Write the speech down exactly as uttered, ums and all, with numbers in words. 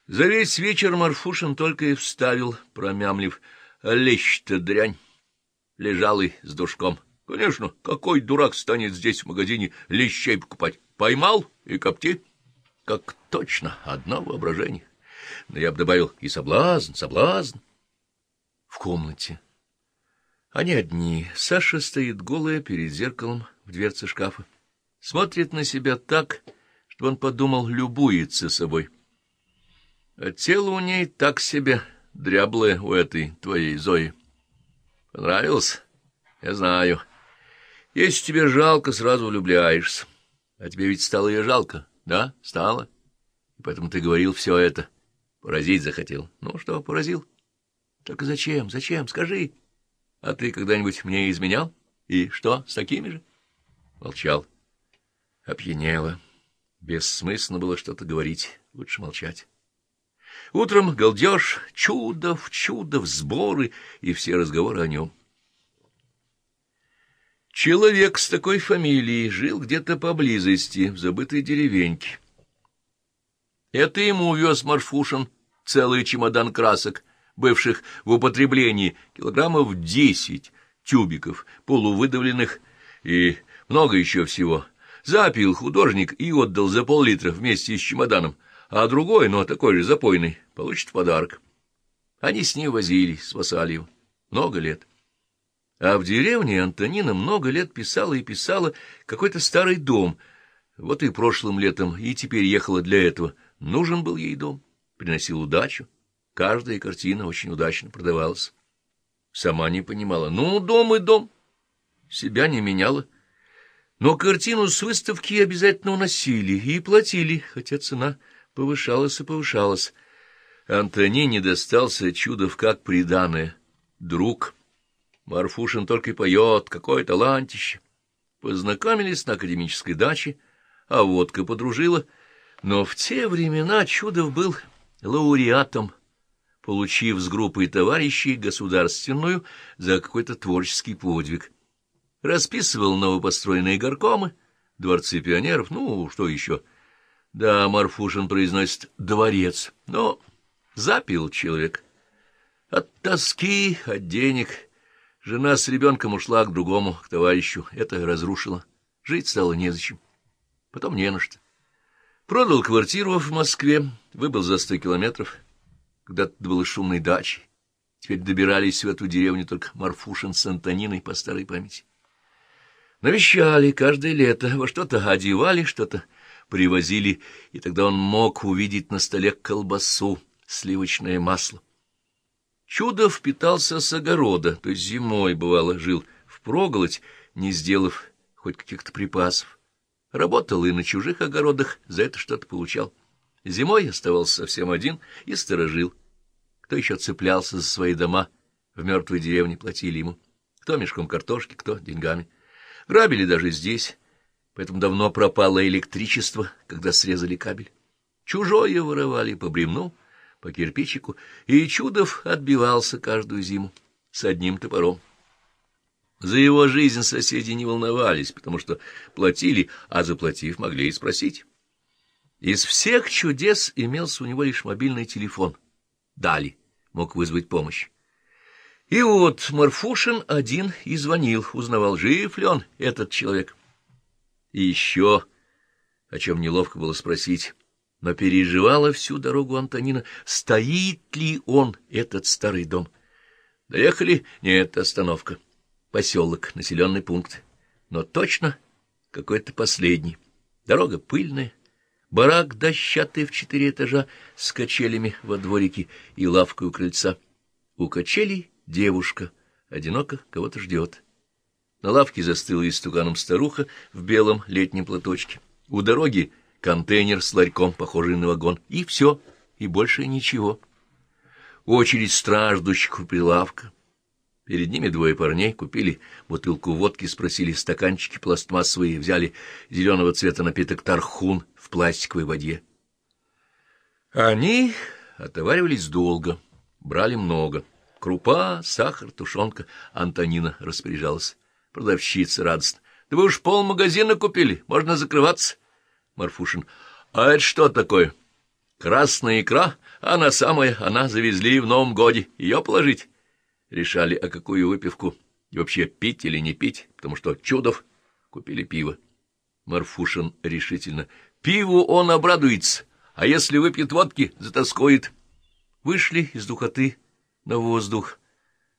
За весь вечер Марфушин только и вставил, промямлив: лещ-то дрянь, лежалый с душком. Конечно, какой дурак станет здесь в магазине лещей покупать? Поймал и копти. Как точно, одно воображение. Но я бы добавил: и соблазн, соблазн. В комнате. Они одни. Саша стоит голая перед зеркалом в дверце шкафа. Смотрит на себя так, что он подумал, любуется собой. А тело у ней так себе, дряблое у этой твоей Зои. Понравилось? Я знаю. Если тебе жалко, сразу влюбляешься. А тебе ведь стало ее жалко, да? Стало. И поэтому ты говорил все это. Поразить захотел. Ну что, поразил? Только зачем, зачем, скажи. А ты когда-нибудь мне изменял? И что, с такими же? Молчал. Опьянело. Бессмысленно было что-то говорить. Лучше молчать. Утром галдеж, чудов, чудов, сборы и все разговоры о нем. Человек с такой фамилией жил где-то поблизости, в забытой деревеньке. Это ему вез Марфушин целый чемодан красок, бывших в употреблении, килограммов десять, тюбиков, полувыдавленных и много еще всего. Запил художник и отдал за пол-литра вместе с чемоданом, а другой, но такой же запойный, получит в подарок. Они с ним возились, спасали его. Много лет. А в деревне Антонина много лет писала и писала какой-то старый дом. Вот и прошлым летом, и теперь ехала для этого. Нужен был ей дом, приносил удачу. Каждая картина очень удачно продавалась. Сама не понимала. Ну, дом и дом. Себя не меняла. Но картину с выставки обязательно уносили и платили, хотя цена повышалась и повышалась. Антонине достался Чудов как приданое. Друг. Марфушин только и поет, какое талантище. Познакомились на академической даче, а водка подружила. Но в те времена Чудов был лауреатом, получив с группой товарищей государственную за какой-то творческий подвиг. Расписывал новопостроенные горкомы, дворцы пионеров, ну, что еще. Да, Марфушин произносит «дворец», но запил человек. От тоски, от денег. Жена с ребенком ушла к другому, к товарищу. Это разрушило. Жить стало незачем. Потом не на что. Продал квартиру в Москве, выбыл за сто километров. Когда-то было шумной дачей. Теперь добирались в эту деревню только Марфушин с Антониной по старой памяти. Навещали каждое лето, во что-то одевали, что-то привозили, и тогда он мог увидеть на столе колбасу, сливочное масло. Чудов питался с огорода, то есть зимой, бывало, жил впроголодь, не сделав хоть каких-то припасов. Работал и на чужих огородах, за это что-то получал. Зимой оставался совсем один и сторожил. Кто еще цеплялся за свои дома, в мертвой деревне платили ему. Кто мешком картошки, кто деньгами. Грабили даже здесь, поэтому давно пропало электричество, когда срезали кабель. Чужое воровали по бревну, по кирпичику, и Чудов отбивался каждую зиму с одним топором. За его жизнь соседи не волновались, потому что платили, а заплатив, могли и спросить. Из всех чудес имелся у него лишь мобильный телефон. Дали, мог вызвать помощь. И вот Марфушин один и звонил, узнавал, жив ли он, этот человек. И еще, о чем неловко было спросить, но переживала всю дорогу Антонина, стоит ли он, этот старый дом. Доехали? Нет, остановка. Поселок, населенный пункт. Но точно какой-то последний. Дорога пыльная, барак дощатый в четыре этажа с качелями во дворике и лавкой у крыльца. У качелей девушка, одиноко кого-то ждет. На лавке застыла истуканом старуха в белом летнем платочке. У дороги контейнер с ларьком, похожий на вагон, и все, и больше ничего. Очередь страждущих у прилавка. Перед ними двое парней купили бутылку водки, спросили стаканчики пластмассовые, взяли зеленого цвета напиток тархун в пластиковой воде. Они отоваривались долго, брали много. Крупа, сахар, тушенка. Антонина распоряжалась. Продавщица радостно. — Да вы уж полмагазина купили, можно закрываться. Марфушин. — А это что такое? Красная икра, она самая, она завезли в Новом годе. Ее положить? Решали, а какую выпивку, и вообще пить или не пить, потому что Чудов купили пиво. Марфушин решительно. Пиву он обрадуется, а если выпьет водки, затоскует. Вышли из духоты на воздух.